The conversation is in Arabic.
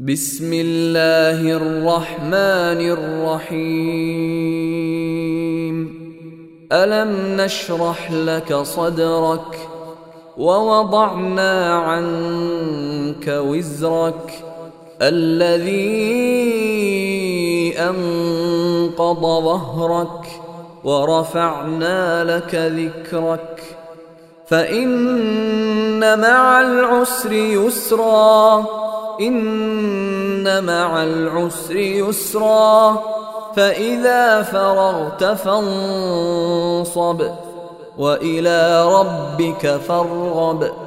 بسم الله الرحمن الرحيم. ألم نشرح لك صدرك ووضعنا عنك وزرك الذي أنقض ظهرك ورفعنا لك ذكرك فإن مع العسر يسرا إن مع العسر يسرا فإذا فرغت فانصب وإلى ربك فارغب.